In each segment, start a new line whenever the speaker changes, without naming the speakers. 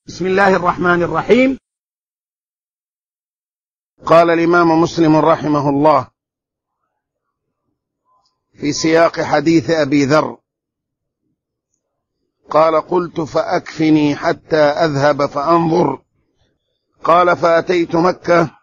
بسم الله الرحمن الرحيم. قال الإمام مسلم رحمه الله في سياق حديث أبي ذر قال: قلت فأكفني حتى أذهب فأنظر. قال: فأتيت مكة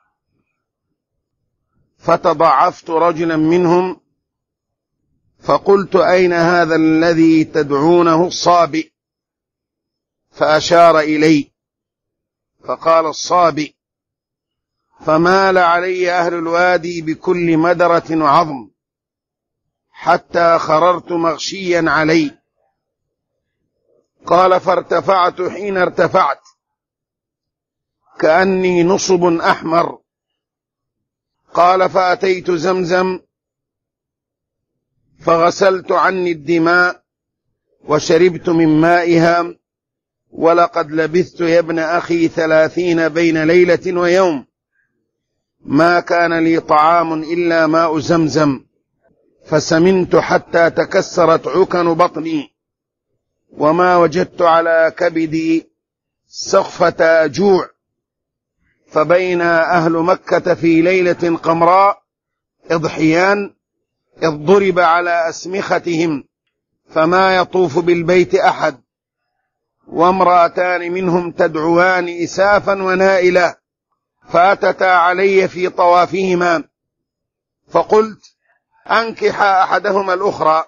فتضعفت رجلا منهم فقلت: أين هذا الذي تدعونه الصابئ؟ فأشار إلي فقال: الصابئ. فمال علي أهل الوادي بكل مدرة وعظم حتى خررت مغشيا علي. قال: فارتفعت حين ارتفعت كأني نصب أحمر. قال: فأتيت زمزم فغسلت عني الدماء وشربت من مائها، ولقد لبثت يا ابن أخي 30 بين ليلة ويوم، ما كان لي طعام إلا ماء زمزم، فسمنت حتى تكسرت عكن بطني، وما وجدت على كبدي سخفة جوع. فبين أهل مكة في ليلة قمراء إضحيان إذ ضرب على أسمختهم فما يطوف بالبيت أحد، وامرأتان منهم تدعوان إسافا ونائلة، فأتتا علي في طوافهما، فقلت: أنكح أحدهما الأخرى.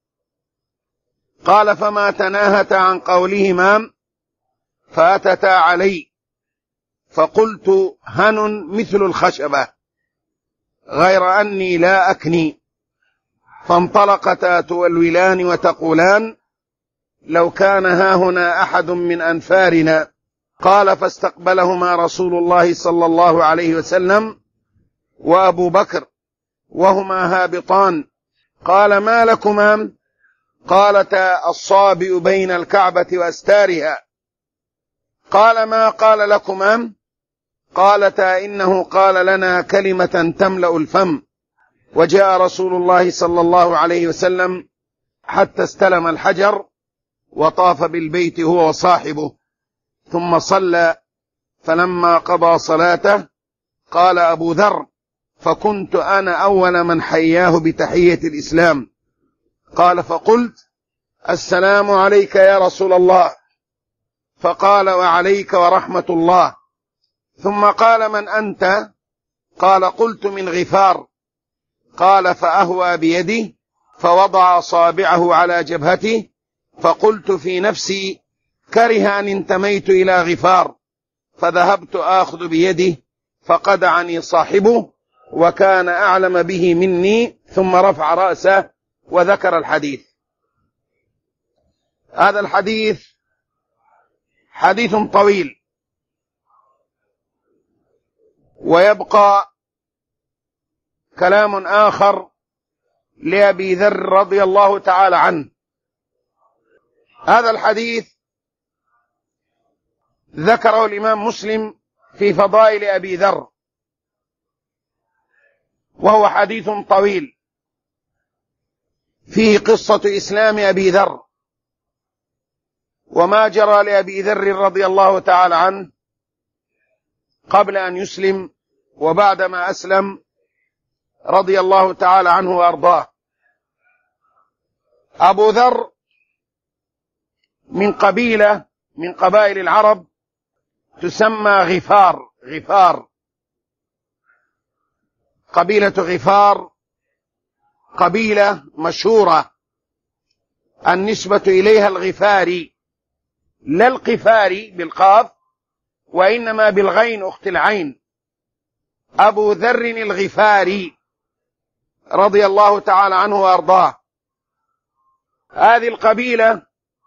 قال: فما تناهت عن قولهما فأتتا علي، فقلت: هن مثل الخشبة غير أني لا أكني. فانطلقتا تولولان وتقولان: لو كان هاهنا أحد من أنفارنا. قال: فاستقبلهما رسول الله صلى الله عليه وسلم وأبو بكر وهما هابطان. قال: ما لكما؟ قالتا: الصابئ بين الكعبة وأستارها. قال: ما قال لكما؟ قالتا: إنه قال لنا كلمة تملأ الفم. وجاء رسول الله صلى الله عليه وسلم حتى استلم الحجر وطاف بالبيت هو وصاحبه، ثم صلى. فلما قضى صلاته قال أبو ذر: فكنت أنا أول من حياه بتحية الإسلام. قال: فقلت: السلام عليك يا رسول الله. فقال: وعليك ورحمة الله. ثم قال: من أنت؟ قال: قلت: من غفار. قال: فأهوى بيدي فوضع أصابعه على جبهته، فقلت في نفسي: كره أن انتميت إلى غفار، فذهبت آخذ بيده فقدعني صاحبه وكان أعلم به مني، ثم رفع رأسه وذكر الحديث. هذا الحديث حديث طويل، ويبقى كلام آخر لأبي ذر رضي الله تعالى عنه. هذا الحديث ذكره الإمام مسلم في فضائل أبي ذر، وهو حديث طويل فيه قصة إسلام أبي ذر وما جرى لأبي ذر رضي الله تعالى عنه قبل أن يسلم وبعدما أسلم رضي الله تعالى عنه وأرضاه. أبو ذر من قبيلة من قبائل العرب تسمى غفار. قبيلة غفار قبيلة مشهورة النسبة إليها الغفاري، لا القفاري بالقاف وإنما بالغين أخت العين. أبو ذر الغفاري رضي الله تعالى عنه وأرضاه. هذه القبيلة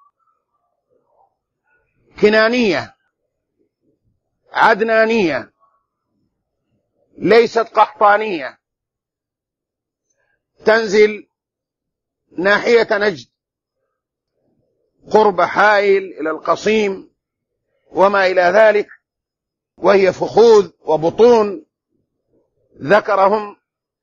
كنانية عدنانية، ليست قحطانية، تنزل ناحية نجد قرب حائل إلى القصيم وما إلى ذلك، وهي فخوذ وبطون ذكرهم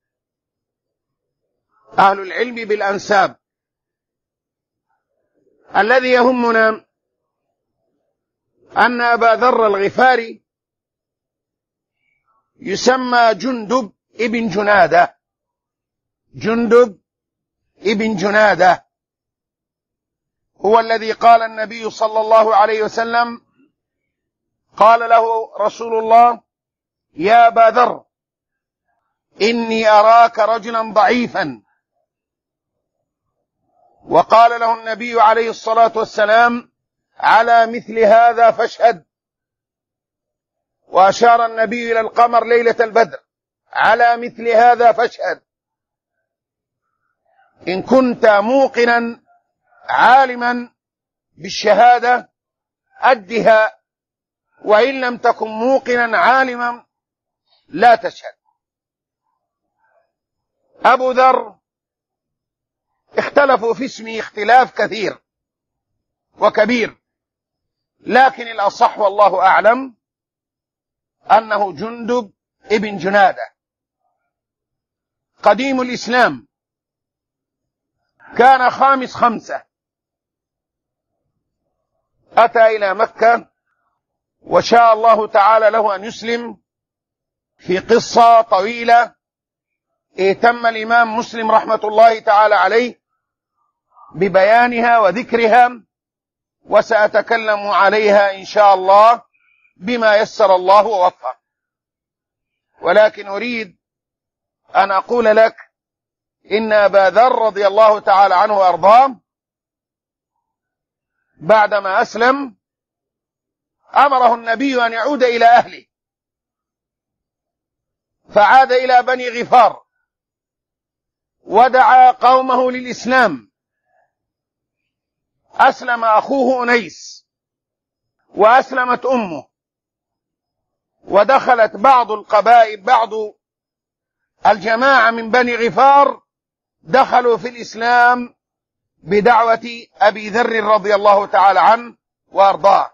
أهل العلم بالأنساب. الذي يهمنا أن أبا ذر الغفاري يسمى جندب ابن جنادة. جندب ابن جنادة هو الذي قال النبي صلى الله عليه وسلم، قال له رسول الله: يا أبا ذر، إني أراك رجلا ضعيفا. وقال له النبي عليه الصلاة والسلام: على مثل هذا فاشهد. وأشار النبي إلى القمر ليلة البدر: على مثل هذا فاشهد. إن كنت موقنا عالما بالشهادة أدها، وإن لم تكن موقنا عالما لا تشهد. أبو ذر اختلفوا في اسمه اختلاف كثير وكبير، لكن الأصح والله أعلم أنه جندب ابن جنادة. قديم الإسلام، كان خامس 5، أتى إلى مكة وشاء الله تعالى له أن يسلم في قصة طويلة اهتم الإمام مسلم رحمة الله تعالى عليه ببيانها وذكرها، وسأتكلم عليها إن شاء الله بما يسر الله ووفق. ولكن أريد أن أقول لك إن أبا ذر رضي الله تعالى عنه وأرضاه بعدما أسلم أمره النبي أن يعود إلى أهله، فعاد إلى بني غفار ودعا قومه للإسلام. أسلم أخوه أنيس وأسلمت أمه، ودخلت بعض القبائل، بعض الجماعة من بني غفار دخلوا في الإسلام بدعوة أبي ذر رضي الله تعالى عنه وأرضاه.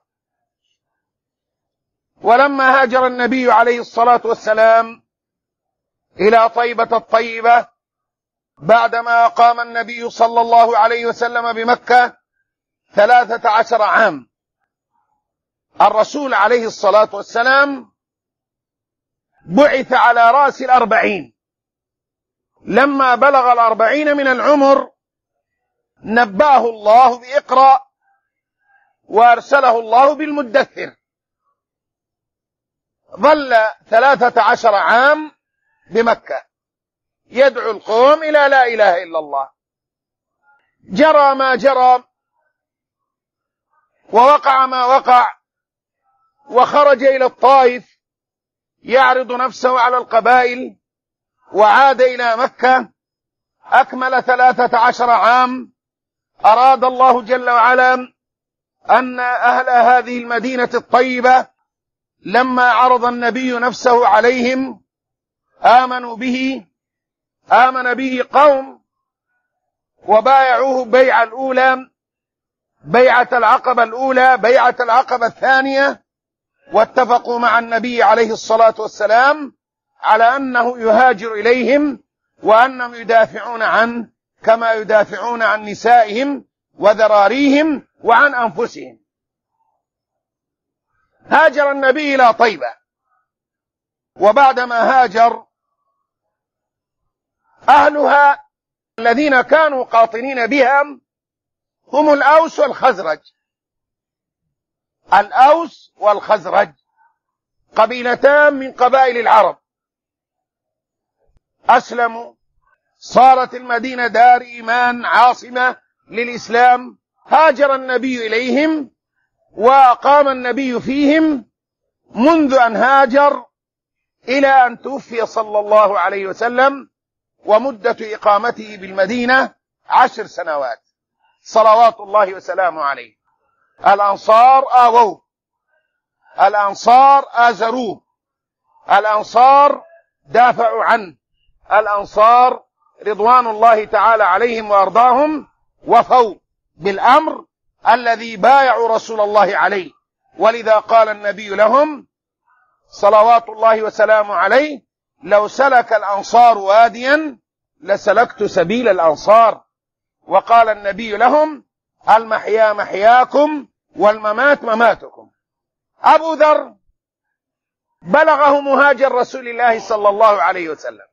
ولما هاجر النبي عليه الصلاة والسلام إلى طيبة الطيبة بعدما قام النبي صلى الله عليه وسلم بمكة 13 عام، الرسول عليه الصلاة والسلام بعث على رأس 40. لما بلغ 40 من العمر نبأه الله بإقرأ، وأرسله الله بالمدثر. ظل 13 عام بمكة يدعو القوم إلى لا إله إلا الله. جرى ما جرى ووقع ما وقع، وخرج إلى الطائف يعرض نفسه على القبائل، وعاد إلى مكة أكمل 13 عام. أراد الله جل وعلا أن أهل هذه المدينة الطيبة لما عرض النبي نفسه عليهم آمنوا به، آمن به قوم وبايعوه بيعة الأولى، بيعة العقبة الأولى، بيعة العقبة الثانية، واتفقوا مع النبي عليه الصلاة والسلام على أنه يهاجر إليهم وأنهم يدافعون عنه كما يدافعون عن نسائهم وذراريهم وعن أنفسهم. هاجر النبي إلى طيبة، وبعدما هاجر أهلها الذين كانوا قاطنين بها هم الأوس والخزرج. الأوس والخزرج قبيلتان من قبائل العرب، أسلموا، صارت المدينة دار إيمان عاصمة للإسلام. هاجر النبي إليهم وأقام النبي فيهم منذ أن هاجر إلى أن توفي صلى الله عليه وسلم، ومدة إقامته بالمدينة 10 سنوات صلوات الله وسلامه عليه. الأنصار آووه، الأنصار آزروه، الأنصار دافعوا عنه، الأنصار رضوان الله تعالى عليهم وأرضاهم وفوا بالأمر الذي بايعوا رسول الله عليه. ولذا قال النبي لهم صلوات الله وسلامه عليه: لو سلك الأنصار واديا لسلكت سبيل الأنصار. وقال النبي لهم: المحيا محياكم والممات مماتكم. أبو ذر بلغه مهاجر رسول الله صلى الله عليه وسلم،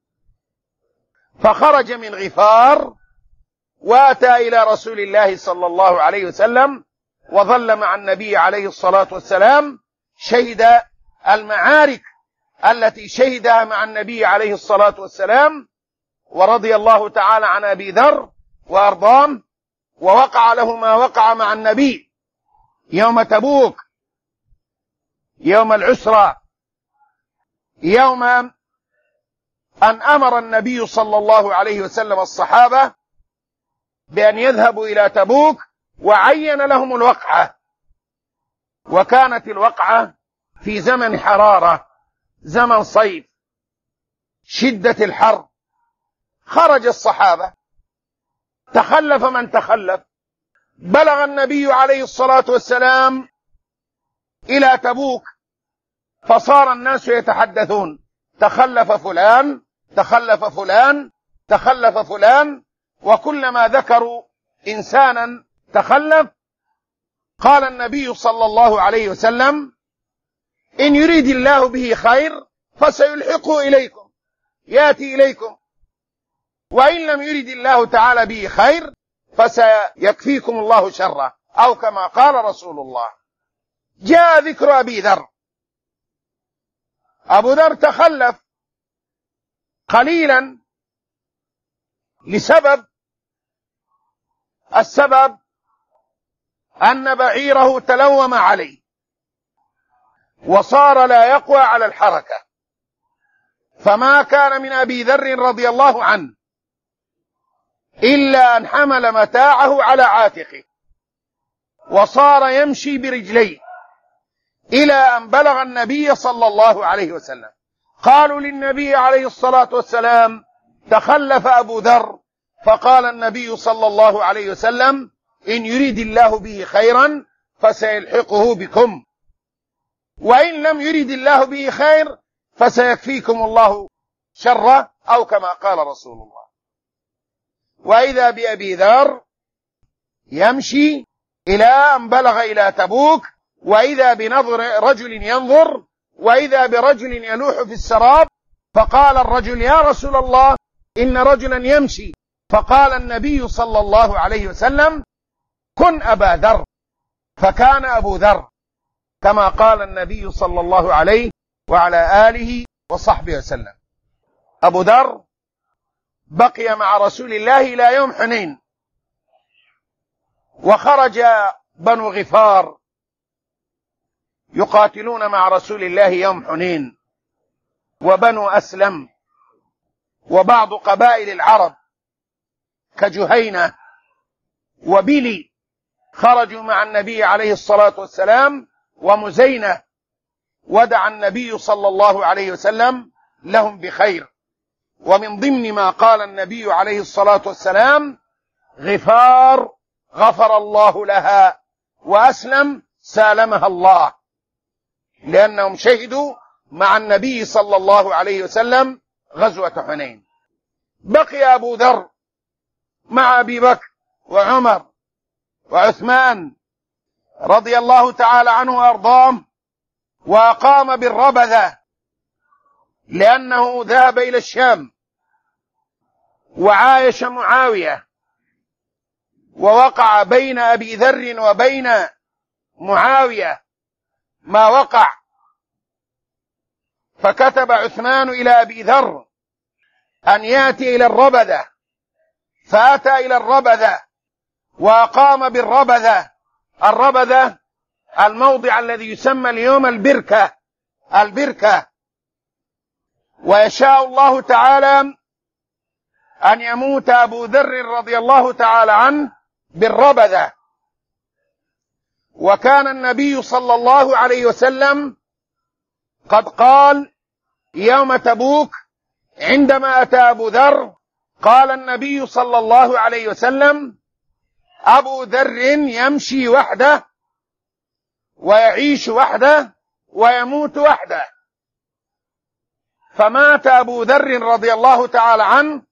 فخرج من غفار واتى إلى رسول الله صلى الله عليه وسلم، وظل مع النبي عليه الصلاة والسلام، شهد المعارك التي شهدها مع النبي عليه الصلاة والسلام، ورضي الله تعالى عن أبي ذر وأرضاه، ووقع له ما وقع مع النبي يوم تبوك، يوم العسرة، يوم أن أمر النبي صلى الله عليه وسلم الصحابة بأن يذهبوا إلى تبوك، وعين لهم الوقعة، وكانت الوقعة في زمن حرارة، زمن صيف، شدة الحر. خرج الصحابة، تخلف من تخلف، بلغ النبي عليه الصلاة والسلام إلى تبوك، فصار الناس يتحدثون: تخلف فلان، تخلف فلان، تخلف فلان. وكلما ذكروا إنسانا تخلف قال النبي صلى الله عليه وسلم: إن يريد الله به خير فسيلحقه إليكم، يأتي إليكم، وإن لم يريد الله تعالى به خير فسيكفيكم الله شره، أو كما قال رسول الله. جاء ذكر أبي ذر. أبو ذر تخلف قليلا لسبب، السبب أن بعيره تلوم عليه وصار لا يقوى على الحركة، فما كان من أبي ذر رضي الله عنه إلا أن حمل متاعه على عاتقه وصار يمشي برجليه إلى أن بلغ النبي صلى الله عليه وسلم. قالوا للنبي عليه الصلاة والسلام: تخلف أبو ذر، فقال النبي صلى الله عليه وسلم: إن يريد الله به خيرا فسيلحقه بكم، وإن لم يريد الله به خير فسيكفيكم الله شره، أو كما قال رسول الله. وإذا بأبي ذر يمشي إلى أن بلغ إلى تبوك، وإذا بنظر رجل ينظر، وإذا برجل يلوح في السراب، فقال الرجل: يا رسول الله، إن رجلا يمشي. فقال النبي صلى الله عليه وسلم: كن أبا ذر. فكان أبو ذر كما قال النبي صلى الله عليه وعلى آله وصحبه وسلم. أبو ذر بقي مع رسول الله إلى يوم حنين، وخرج بنو غفار يقاتلون مع رسول الله يوم حنين، وبنو أسلم، وبعض قبائل العرب كجهينة وبلي خرجوا مع النبي عليه الصلاة والسلام، ومزينة، ودعا النبي صلى الله عليه وسلم لهم بخير. ومن ضمن ما قال النبي عليه الصلاة والسلام: غفار غفر الله لها، وأسلم سالمها الله، لأنهم شهدوا مع النبي صلى الله عليه وسلم غزوة حنين. بقي أبو ذر مع أبي بكر وعمر وعثمان رضي الله تعالى عنه وأرضاه، وأقام بالربذة، لأنه ذهب إلى الشام وعايش معاوية، ووقع بين أبي ذر وبين معاوية ما وقع. فكتب عثمان إلى أبي ذر أن يأتي إلى الربذة، فأتى إلى الربذة وأقام بالربذة. الربذة الموضع الذي يسمى اليوم البركة. ويشاء الله تعالى أن يموت أبو ذر رضي الله تعالى عنه بالربذة. وكان النبي صلى الله عليه وسلم قد قال يوم تبوك عندما أتى أبو ذر، قال النبي صلى الله عليه وسلم: أبو ذر يمشي وحده ويعيش وحده ويموت وحده. فمات أبو ذر رضي الله تعالى عنه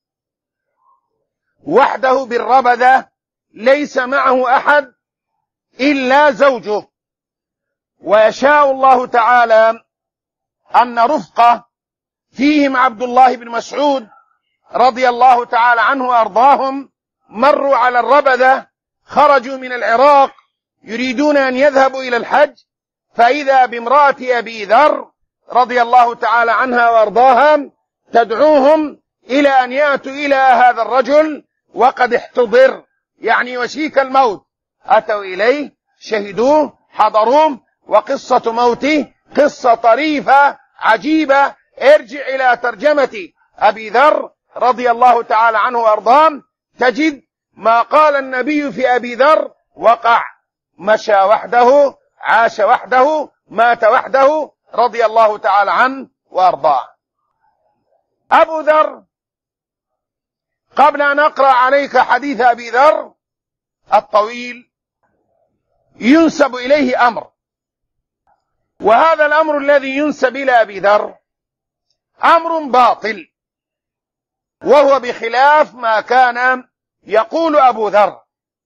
وحده بالربذة، ليس معه أحد إلا زوجه، ويشاء الله تعالى أن رفقة فيهم عبد الله بن مسعود رضي الله تعالى عنه وأرضاهم مروا على الربذة، خرجوا من العراق يريدون أن يذهبوا إلى الحج، فإذا بامرأة أبي ذر رضي الله تعالى عنها وأرضاها تدعوهم إلى أن يأتوا إلى هذا الرجل وقد احتضر، يعني وشيك الموت. أتوا إليه، شهدوه، حضروه، وقصة موته قصة طريفة عجيبة. ارجع إلى ترجمة أبي ذر رضي الله تعالى عنه وأرضاه تجد ما قال النبي في أبي ذر: وقع، مشى وحده، عاش وحده، مات وحده، رضي الله تعالى عنه وأرضاه. أبو ذر، قبل أن أقرأ عليك حديث أبي ذر الطويل، ينسب إليه أمر، وهذا الأمر الذي ينسب إلى أبي ذر أمر باطل، وهو بخلاف ما كان يقول أبو ذر.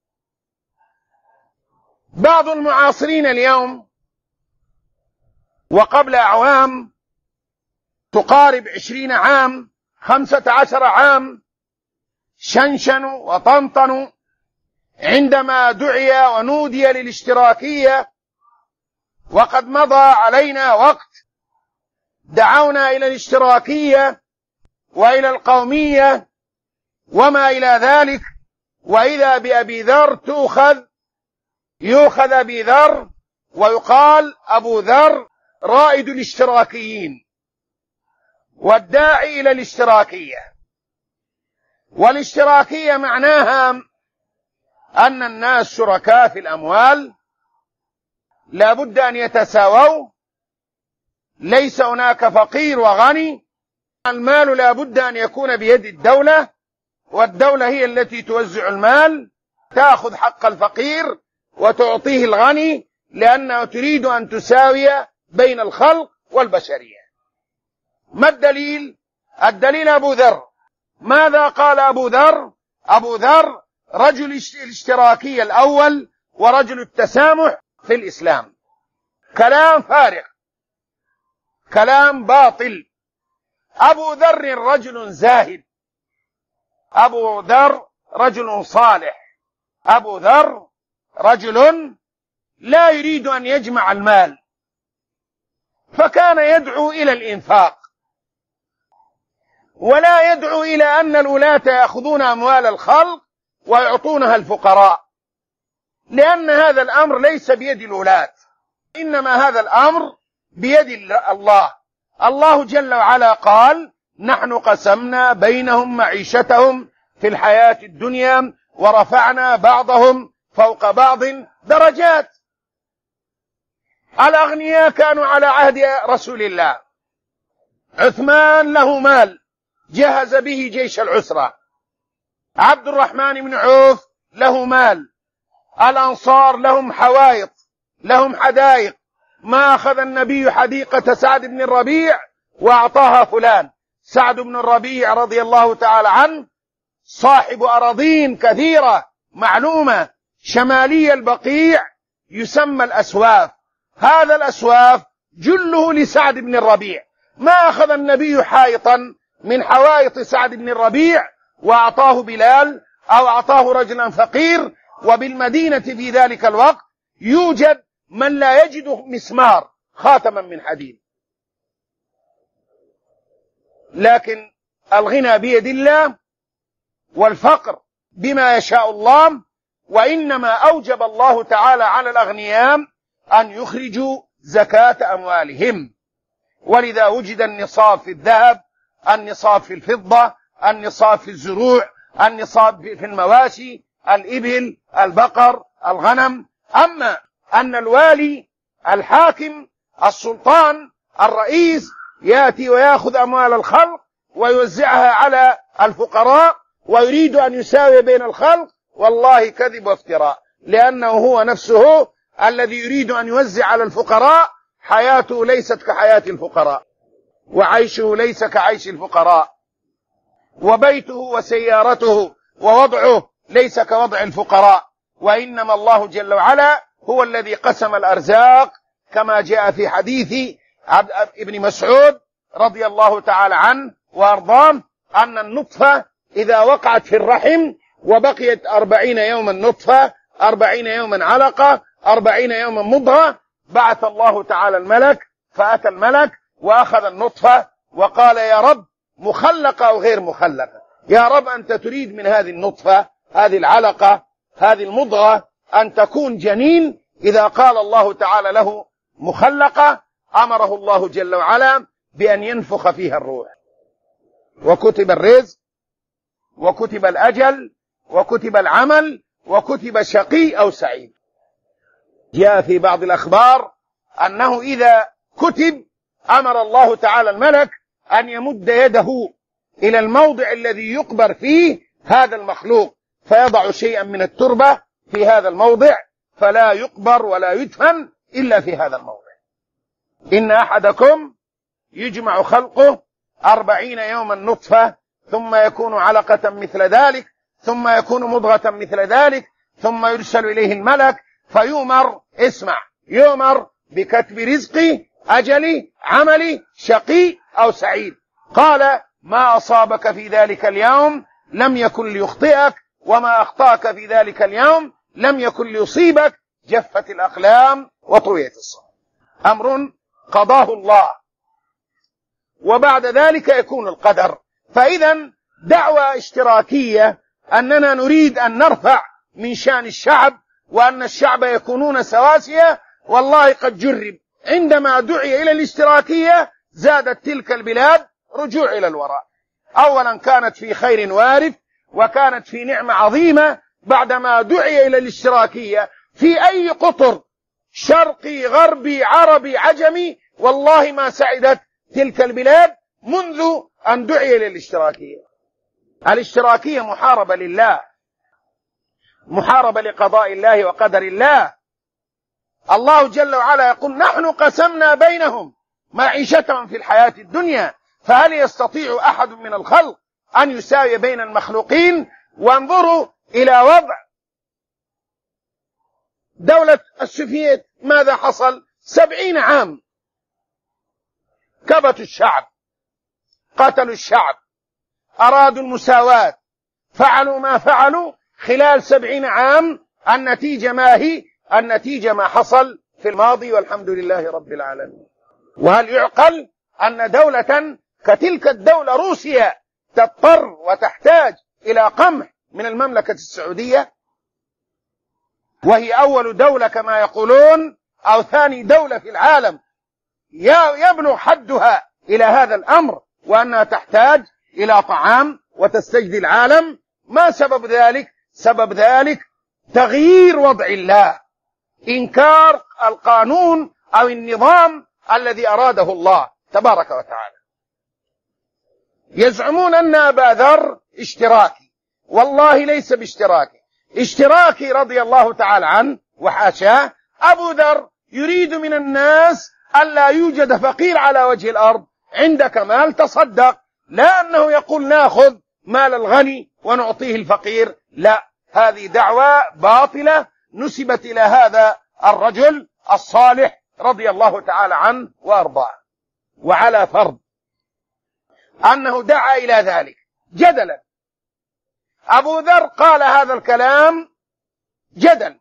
بعض المعاصرين اليوم وقبل أعوام تقارب 20 عام 15 عام شنشنوا وطنطنوا عندما دعي ونودي للاشتراكية، وقد مضى علينا وقت دعونا إلى الاشتراكية وإلى القومية وما إلى ذلك، وإذا بأبي ذر يؤخذ أبي ذر ويقال أبو ذر رائد الاشتراكيين والداعي إلى الاشتراكية. والاشتراكية معناها أن الناس شركاء في الأموال، لا بد أن يتساووا، ليس هناك فقير وغني، المال لا بد أن يكون بيد الدولة، والدولة هي التي توزع المال، تأخذ حق الفقير وتعطيه الغني، لأنها تريد أن تساوي بين الخلق والبشرية. ما الدليل؟ الدليل أبو ذر. ماذا قال أبو ذر؟ أبو ذر رجل الاشتراكية الأول ورجل التسامح في الإسلام. كلام فارغ، كلام باطل. أبو ذر رجل زاهد، أبو ذر رجل صالح، أبو ذر رجل لا يريد أن يجمع المال، فكان يدعو إلى الإنفاق، ولا يدعو إلى أن الولاة يأخذون أموال الخلق ويعطونها الفقراء، لأن هذا الأمر ليس بيد الولاة، إنما هذا الأمر بيد الله. الله جل وعلا قال: نحن قسمنا بينهم معيشتهم في الحياة الدنيا ورفعنا بعضهم فوق بعض درجات. الأغنياء كانوا على عهد رسول الله، عثمان له مال جهز به جيش العسرة، عبد الرحمن بن عوف له مال، الأنصار لهم حوائط، لهم حدائق، ما أخذ النبي حديقة سعد بن الربيع وأعطاها فلان. سعد بن الربيع رضي الله تعالى عنه صاحب أراضين كثيرة معلومة شمالي البقيع يسمى الأسواف، هذا الأسواف جله لسعد بن الربيع. ما أخذ النبي حائطا من حوائط سعد بن الربيع وأعطاه بلال أو أعطاه رجلا فقير. وبالمدينة في ذلك الوقت يوجد من لا يجد مسمار خاتما من حديد، لكن الغنى بيد الله والفقر بما يشاء الله. وإنما أوجب الله تعالى على الأغنياء أن يخرجوا زكاة أموالهم، ولذا وجد النصاب في الذهب، النصاب في الفضة، النصاب في الزروع، النصاب في المواشي، الإبل، البقر، الغنم. أما أن الوالي، الحاكم، السلطان، الرئيس يأتي ويأخذ أموال الخلق ويوزعها على الفقراء ويريد أن يساوي بين الخلق، والله كذب وافتراء، لأنه هو نفسه الذي يريد أن يوزع على الفقراء، حياته ليست كحياة الفقراء، وعيشه ليس كعيش الفقراء، وبيته وسيارته ووضعه ليس كوضع الفقراء. وإنما الله جل وعلا هو الذي قسم الأرزاق كما جاء في حديث ابن مسعود رضي الله تعالى عنه وأرضاه أن النطفة إذا وقعت في الرحم وبقيت 40 يوما نطفة، 40 يوما علقة، 40 يوما مضغة، بعث الله تعالى الملك، فأتى الملك وأخذ النطفة وقال: يا رب، مخلقة أو غير مخلقة؟ يا رب، أنت تريد من هذه النطفة، هذه العلقة، هذه المضغة أن تكون جنين. إذا قال الله تعالى له مخلقة أمره الله جل وعلا بأن ينفخ فيها الروح، وكتب الرزق، وكتب الأجل، وكتب العمل، وكتب شقي أو سعيد. جاء في بعض الأخبار أنه إذا كتب أمر الله تعالى الملك أن يمد يده إلى الموضع الذي يقبر فيه هذا المخلوق، فيضع شيئا من التربة في هذا الموضع، فلا يقبر ولا يدفن إلا في هذا الموضع. إن أحدكم يجمع خلقه 40 يوما نطفة، ثم يكون علقة مثل ذلك، ثم يكون مضغة مثل ذلك، ثم يرسل إليه الملك فيؤمر، اسمع، يؤمر بكتب رزقي، أجلي، عملي، شقي أو سعيد. قال: ما أصابك في ذلك اليوم لم يكن ليخطئك، وما أخطأك في ذلك اليوم لم يكن ليصيبك، جفت الأقلام وطويت الصحف. أمر قضاه الله، وبعد ذلك يكون القدر. فإذا دعوة اشتراكية أننا نريد أن نرفع من شأن الشعب، وأن الشعب يكونون سواسية، والله قد جرب. عندما دعي إلى الاشتراكية زادت تلك البلاد رجوع إلى الوراء. أولا كانت في خير وارث، وكانت في نعمة عظيمة بعدما دعي إلى الاشتراكية في أي قطر، شرقي، غربي، عربي، عجمي، والله ما سعدت تلك البلاد منذ أن دعي إلى الاشتراكية. الاشتراكية محاربة لله، محاربة لقضاء الله وقدر الله. الله جل وعلا يقول: نحن قسمنا بينهم معيشتهم في الحياة الدنيا، فهل يستطيع أحد من الخلق أن يساوي بين المخلوقين؟ وانظروا إلى وضع دولة السوفييت، ماذا حصل؟ 70 عام كبتوا الشعب، قتلوا الشعب، أرادوا المساواة، فعلوا ما فعلوا. خلال 70 عام النتيجة ما هي؟ النتيجة ما حصل في الماضي، والحمد لله رب العالمين. وهل يعقل أن دولة كتلك الدولة روسيا تضطر وتحتاج إلى قمح من المملكة السعودية، وهي أول دولة كما يقولون أو ثاني دولة في العالم يبلغ حدها إلى هذا الأمر، وأنها تحتاج إلى طعام وتستجدي العالم؟ ما سبب ذلك؟ سبب ذلك تغيير وضع الله، إنكار القانون أو النظام الذي أراده الله تبارك وتعالى. يزعمون أن أبا ذر اشتراكي، والله ليس باشتراكي. اشتراكي رضي الله تعالى عنه وحاشاه. أبو ذر يريد من الناس ألا يوجد فقير على وجه الأرض، عندك مال تصدق، لا أنه يقول نأخذ مال الغني ونعطيه الفقير، لا، هذه دعوة باطلة نسبت إلى هذا الرجل الصالح رضي الله تعالى عنه وأرضاه. وعلى فرض أنه دعا إلى ذلك جدلا، أبو ذر قال هذا الكلام جدلا،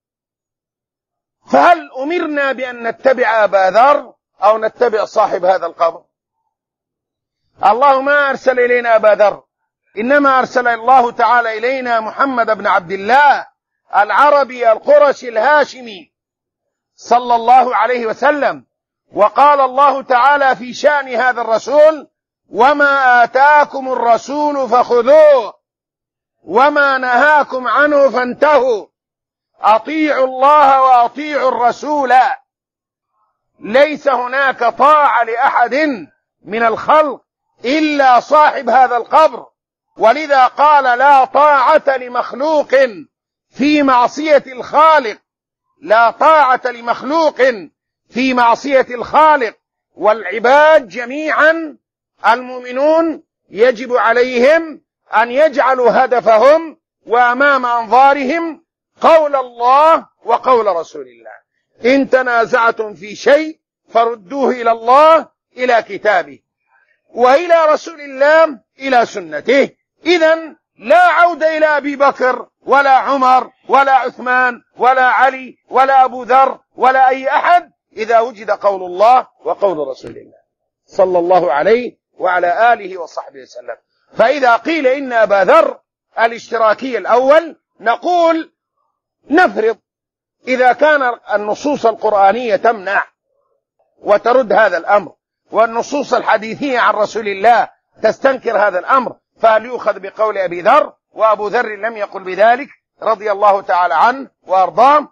فهل أمرنا بأن نتبع أبا ذر أو نتبع صاحب هذا القبر؟ الله ما أرسل إلينا أبا ذر، إنما أرسل الله تعالى إلينا محمد بن عبد الله العربي القرشي الهاشمي صلى الله عليه وسلم. وقال الله تعالى في شأن هذا الرسول: وما آتاكم الرسول فخذوه وما نهاكم عنه فانتهوا، أطيعوا الله وأطيعوا الرسول، ليس هناك طاعة لأحد من الخلق إلا صاحب هذا القبر. ولذا قال: لا طاعة لمخلوق في معصية الخالق، لا طاعة لمخلوق في معصية الخالق. والعباد جميعا المؤمنون يجب عليهم أن يجعلوا هدفهم وأمام أنظارهم قول الله وقول رسول الله. إن تنازعتم في شيء فردوه إلى الله، إلى كتابه، وإلى رسول الله، إلى سنته. إذن لا عودة إلى أبي بكر ولا عمر ولا عثمان ولا علي ولا أبو ذر ولا أي أحد إذا وجد قول الله وقول رسول الله صلى الله عليه وعلى آله وصحبه وسلم. فإذا قيل إن أبا ذر الاشتراكي الأول، نقول نفرض إذا كان النصوص القرآنية تمنع وترد هذا الأمر، والنصوص الحديثية عن رسول الله تستنكر هذا الأمر، فهل يؤخذ بقول أبي ذر؟ وأبو ذر لم يقل بذلك رضي الله تعالى عنه وأرضاه.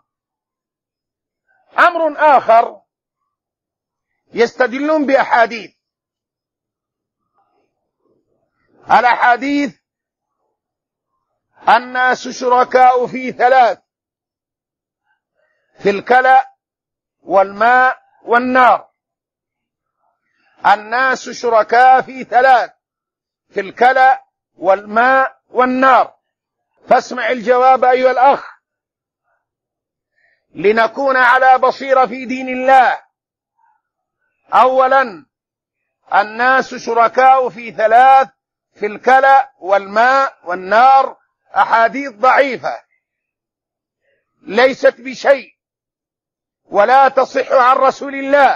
أمر آخر، يستدلون بأحاديث. الأحاديث: الناس شركاء في ثلاث: في الكلأ والماء والنار. الناس شركاء في ثلاث: في الكلأ والماء والنار. فاسمع الجواب أيها الأخ، لنكون على بصيرة في دين الله. أولا، الناس شركاء في ثلاث: في الكلأ والماء والنار. أحاديث ضعيفة ليست بشيء ولا تصح عن رسول الله.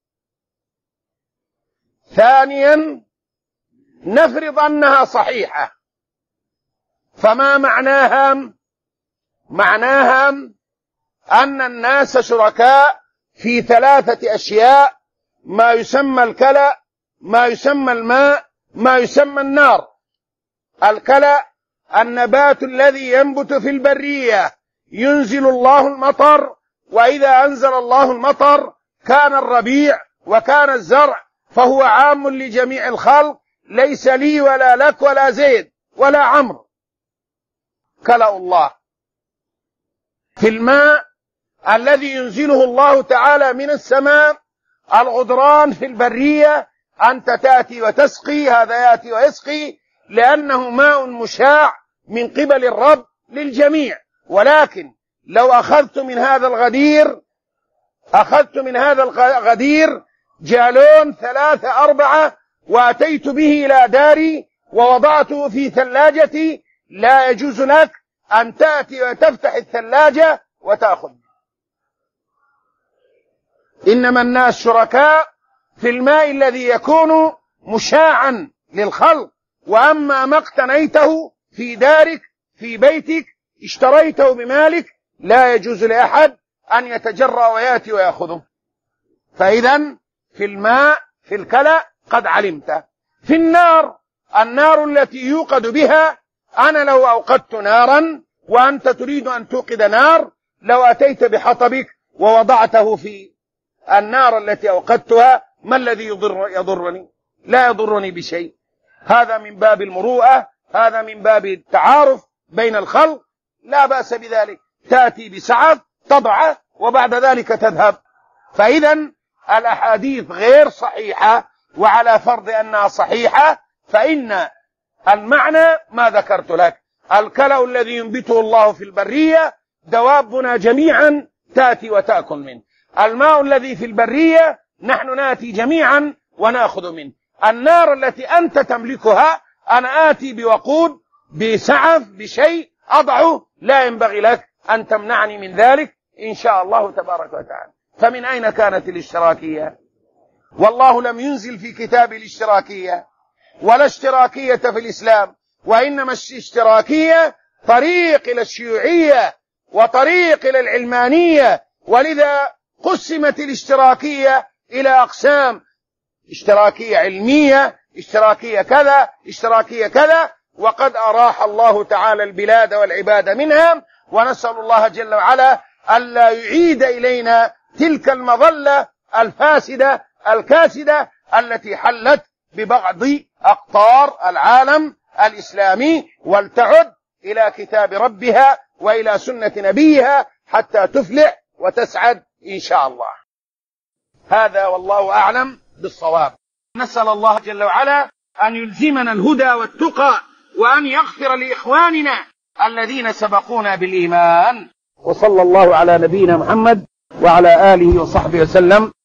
ثانيا، نفرض أنها صحيحة، فما معناها؟ معناها أن الناس شركاء في ثلاثة أشياء: ما يسمى الكلأ، ما يسمى الماء، ما يسمى النار. الكلأ النبات الذي ينبت في البرية، ينزل الله المطر، وإذا أنزل الله المطر كان الربيع وكان الزرع، فهو عام لجميع الخلق، ليس لي ولا لك ولا زيد ولا عمرو، كلأ الله. في الماء الذي ينزله الله تعالى من السماء، الغدران في البرية، أنت تأتي وتسقي، هذا يأتي ويسقي، لأنه ماء مشاع من قبل الرب للجميع. ولكن لو أخذت من هذا الغدير جالون 3 4 وأتيت به إلى داري ووضعته في ثلاجتي، لا يجوز لك أن تأتي وتفتح الثلاجة وتأخذ. إنما الناس شركاء في الماء الذي يكون مشاعا للخلق. وأما ما اقتنيته في دارك في بيتك اشتريته بمالك، لا يجوز لأحد أن يتجرأ ويأتي ويأخذه. فإذا في الماء، في الكلأ قد علمت. في النار التي يوقد بها، أنا لو أوقدت نارا وأنت تريد أن توقد نار، لو أتيت بحطبك ووضعته في النار التي أوقدتها، ما الذي يضرني؟ لا يضرني بشيء. هذا من باب المروءة، هذا من باب التعارف بين الخلق، لا بأس بذلك. تأتي بسعف تضعه وبعد ذلك تذهب. فإذا الأحاديث غير صحيحة، وعلى فرض أنها صحيحة فإن المعنى ما ذكرت لك. الكلأ الذي ينبته الله في البرية، دوابنا جميعا تأتي وتأكل منه. الماء الذي في البرية، نحن نأتي جميعا ونأخذ منه. النار التي أنت تملكها، أنا آتي بوقود، بسعف، بشيء أضعه، لا ينبغي لك أن تمنعني من ذلك إن شاء الله تبارك وتعالى. فمن أين كانت الاشتراكية؟ والله لم ينزل في كتاب الاشتراكية ولا اشتراكية في الإسلام، وإنما الاشتراكية طريق إلى الشيوعية وطريق إلى العلمانية. ولذا قسمت الاشتراكية إلى أقسام: اشتراكية علمية، اشتراكية كذا، اشتراكية كذا. وقد أراح الله تعالى البلاد والعباد منها، ونسأل الله جل وعلا ألا يعيد إلينا تلك المظلة الفاسدة الكاسدة التي حلت ببعض أقطار العالم الإسلامي، ولتعد إلى كتاب ربها وإلى سنة نبيها حتى تفلح وتسعد إن شاء الله. هذا والله أعلم بالصواب. نسأل الله جل وعلا أن يلزمنا الهدى والتقى، وأن يغفر لإخواننا الذين سبقونا بالإيمان. وصلى الله على نبينا محمد وعلى آله وصحبه وسلم.